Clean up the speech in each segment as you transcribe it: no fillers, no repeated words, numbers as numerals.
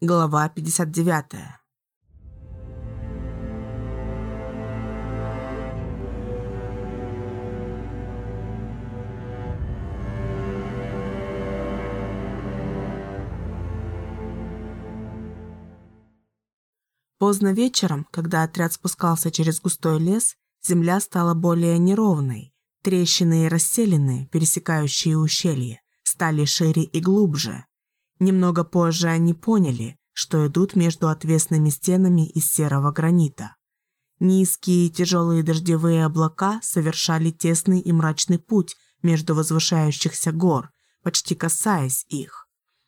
Глава 59. Поздно вечером, когда отряд спускался через густой лес, земля стала более неровной. Трещины и расселины, пересекающие ущелье, стали шире и глубже. Немного позже они поняли, что идут между отвесными стенами из серого гранита. Низкие и тяжелые дождевые облака совершали тесный и мрачный путь между возвышающихся гор, почти касаясь их.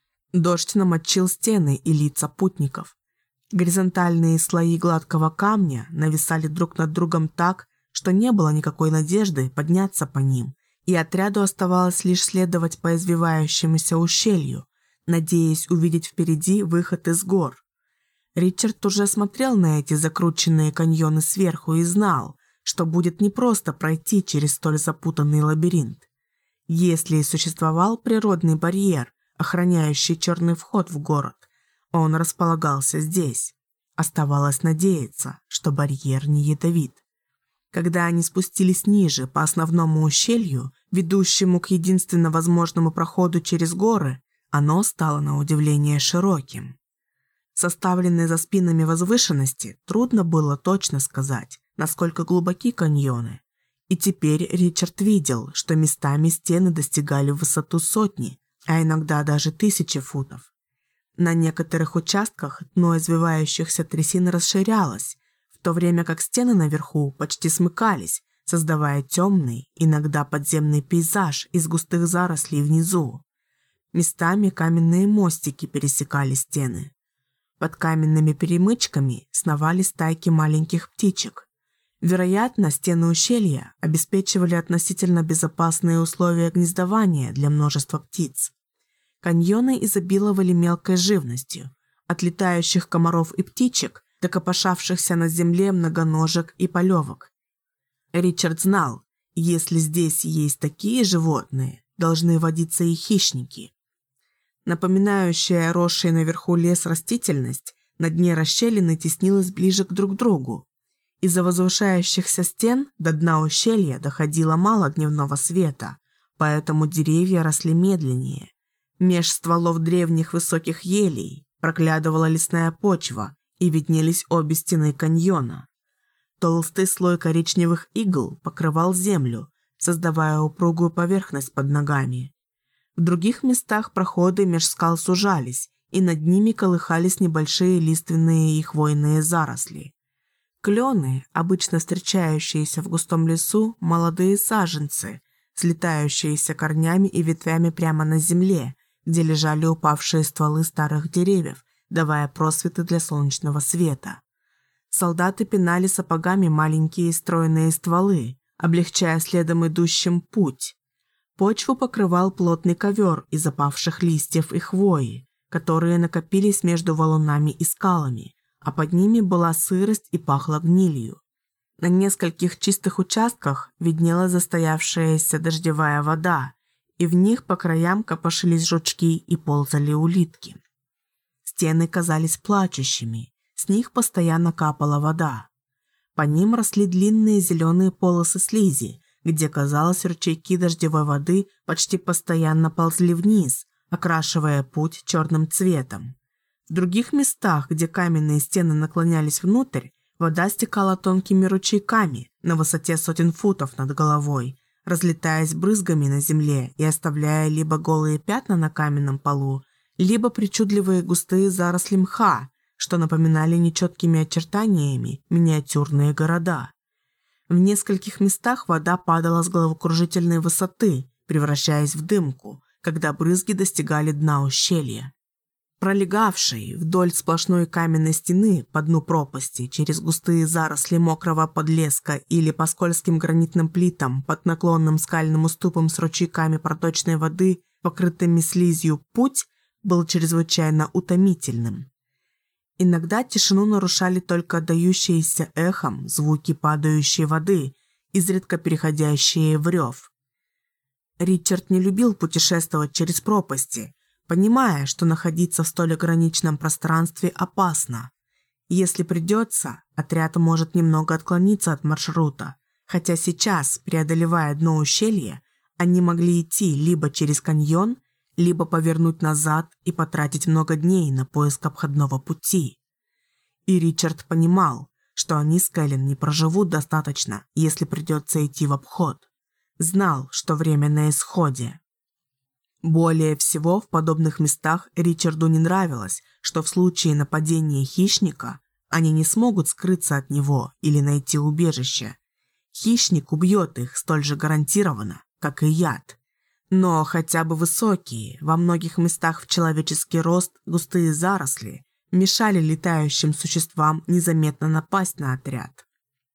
Дождь намочил стены и лица путников. Горизонтальные слои гладкого камня нависали друг над другом так, что не было никакой надежды подняться по ним, и отряду оставалось лишь следовать по извивающемуся ущелью, надеясь увидеть впереди выход из гор. Ричард уже смотрел на эти закрученные каньоны сверху и знал, что будет непросто пройти через столь запутанный лабиринт. Если и существовал природный барьер, охраняющий черный вход в город, он располагался здесь. Оставалось надеяться, что барьер не ядовит. Когда они спустились ниже по основному ущелью, ведущему к единственно возможному проходу через горы, оно стало на удивление широким. Составленные за спинами возвышенности, трудно было точно сказать, насколько глубоки каньоны. И теперь Ричард видел, что местами стены достигали высоту сотни, а иногда даже 1000 футов. На некоторых участках дно извивающихся трясин расширялось, в то время как стены наверху почти смыкались, создавая темный, иногда подземный пейзаж из густых зарослей внизу. Местами каменные мостики пересекали стены. Под каменными перемычками сновали стайки маленьких птичек. Вероятно, стены ущелья обеспечивали относительно безопасные условия гнездования для множества птиц. Каньоны изобиловали мелкой живностью, от летающих комаров и птичек до копошавшихся на земле многоножек и полевок. Ричард знал, если здесь есть такие животные, должны водиться и хищники. Напоминающая росшая наверху лес растительность на дне расщелины теснилась ближе друг к другу. Из-за возвышающихся стен до дна ущелья доходило мало дневного света, поэтому деревья росли медленнее. Меж стволов древних высоких елей проглядывала лесная почва, и виднелись обе стены каньона. Толстый слой коричневых игл покрывал землю, создавая упругую поверхность под ногами. В других местах проходы меж скал сужались, и над ними колыхались небольшие лиственные и хвойные заросли. Клены, обычно встречающиеся в густом лесу, молодые саженцы, слетающиеся корнями и ветвями прямо на земле, где лежали упавшие стволы старых деревьев, давая просветы для солнечного света. Солдаты пинали сапогами маленькие стройные стволы, облегчая следом идущим путь. Почву покрывал плотный ковер из опавших листьев и хвои, которые накопились между валунами и скалами, а под ними была сырость и пахло гнилью. На нескольких чистых участках виднелась застоявшаяся дождевая вода, и в них по краям копошились жучки и ползали улитки. Стены казались плачущими, с них постоянно капала вода. По ним росли длинные зеленые полосы слизи, где, казалось, ручейки дождевой воды почти постоянно ползли вниз, окрашивая путь черным цветом. В других местах, где каменные стены наклонялись внутрь, вода стекала тонкими ручейками на высоте сотен футов над головой, разлетаясь брызгами на земле и оставляя либо голые пятна на каменном полу, либо причудливые густые заросли мха, что напоминали нечеткими очертаниями миниатюрные города. В нескольких местах вода падала с головокружительной высоты, превращаясь в дымку, когда брызги достигали дна ущелья. Пролегавшей вдоль сплошной каменной стены по дну пропасти через густые заросли мокрого подлеска или по скользким гранитным плитам под наклонным скальным уступом с ручейками проточной воды, покрытыми слизью, путь был чрезвычайно утомительным. Иногда тишину нарушали только отдающиеся эхом звуки падающей воды, изредка переходящие в рев. Ричард не любил путешествовать через пропасти, понимая, что находиться в столь ограниченном пространстве опасно. Если придется, отряд может немного отклониться от маршрута, хотя сейчас, преодолевая дно ущелья, они могли идти либо через каньон, либо повернуть назад и потратить много дней на поиск обходного пути. И Ричард понимал, что они с Кэлен не проживут достаточно, если придется идти в обход. Знал, что время на исходе. Более всего в подобных местах Ричарду не нравилось, что в случае нападения хищника они не смогут скрыться от него или найти убежище. Хищник убьет их столь же гарантированно, как и яд. Но хотя бы высокие, во многих местах в человеческий рост густые заросли мешали летающим существам незаметно напасть на отряд.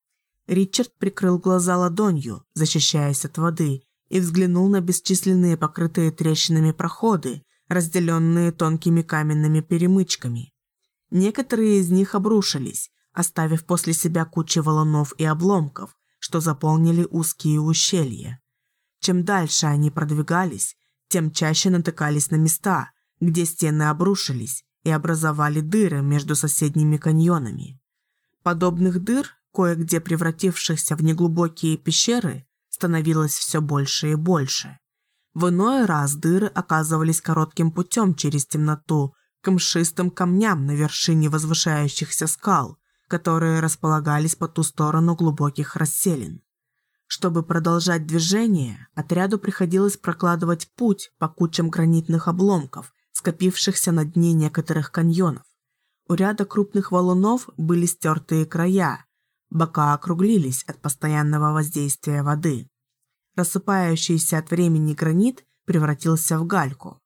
Ричард прикрыл глаза ладонью, защищаясь от воды, и взглянул на бесчисленные покрытые трещинами проходы, разделенные тонкими каменными перемычками. Некоторые из них обрушились, оставив после себя кучи валунов и обломков, что заполнили узкие ущелья. Чем дальше они продвигались, тем чаще натыкались на места, где стены обрушились и образовали дыры между соседними каньонами. Подобных дыр, кое-где превратившихся в неглубокие пещеры, становилось все больше и больше. В иной раз дыры оказывались коротким путем через темноту к мшистым камням на вершине возвышающихся скал, которые располагались по ту сторону глубоких расселин. Чтобы продолжать движение, отряду приходилось прокладывать путь по кучам гранитных обломков, скопившихся на дне некоторых каньонов. У ряда крупных валунов были стертые края, бока округлились от постоянного воздействия воды. Рассыпающийся от времени гранит превратился в гальку.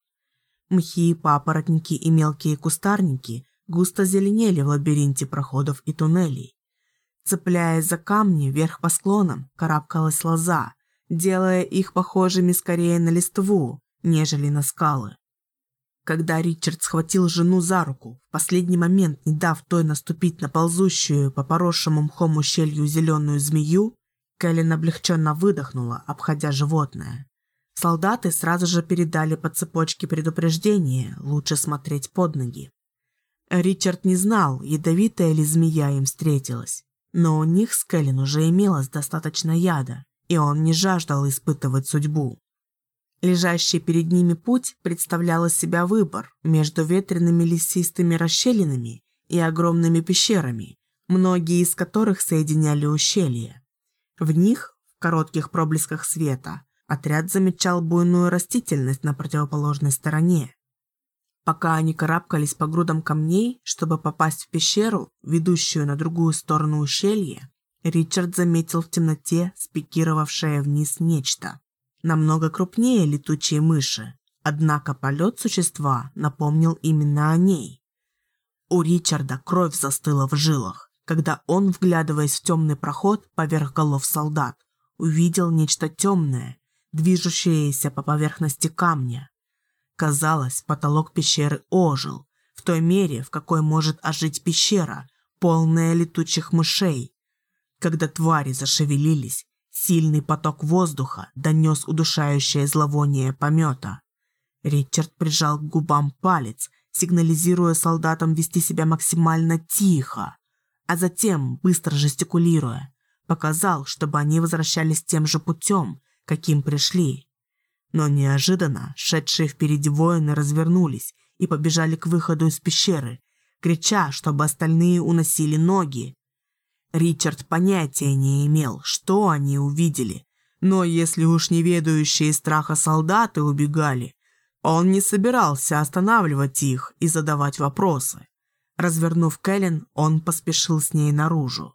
Мхи, папоротники и мелкие кустарники густо зеленели в лабиринте проходов и туннелей. Цепляясь за камни вверх по склонам, карабкалась лоза, делая их похожими скорее на листву, нежели на скалы. Когда Ричард схватил жену за руку, в последний момент не дав той наступить на ползущую по поросшему мхом ущелью зеленую змею, Кэлен облегченно выдохнула, обходя животное. Солдаты сразу же передали по цепочке предупреждение лучше смотреть под ноги. Ричард не знал, ядовитая ли змея им встретилась, но у них с Кэлен уже имелось достаточно яда, и он не жаждал испытывать судьбу. Лежащий перед ними путь представлял из себя выбор между ветреными лесистыми расщелинами и огромными пещерами, многие из которых соединяли ущелья. В них, в коротких проблесках света, отряд замечал буйную растительность на противоположной стороне. Пока они карабкались по грудам камней, чтобы попасть в пещеру, ведущую на другую сторону ущелья, Ричард заметил в темноте спикировавшее вниз нечто. Намного крупнее летучей мыши, однако полет существа напомнил именно о ней. У Ричарда кровь застыла в жилах, когда он, вглядываясь в темный проход поверх голов солдат, увидел нечто темное, движущееся по поверхности камня. Казалось, потолок пещеры ожил, в той мере, в какой может ожить пещера, полная летучих мышей. Когда твари зашевелились, сильный поток воздуха донес удушающее зловоние помета. Ричард прижал к губам палец, сигнализируя солдатам вести себя максимально тихо, а затем, быстро жестикулируя, показал, чтобы они возвращались тем же путем, каким пришли. Но неожиданно шедшие впереди воины развернулись и побежали к выходу из пещеры, крича, чтобы остальные уносили ноги. Ричард понятия не имел, что они увидели, но если уж неведающие страха солдаты убегали, он не собирался останавливать их и задавать вопросы. Развернув Кэлен, он поспешил с ней наружу.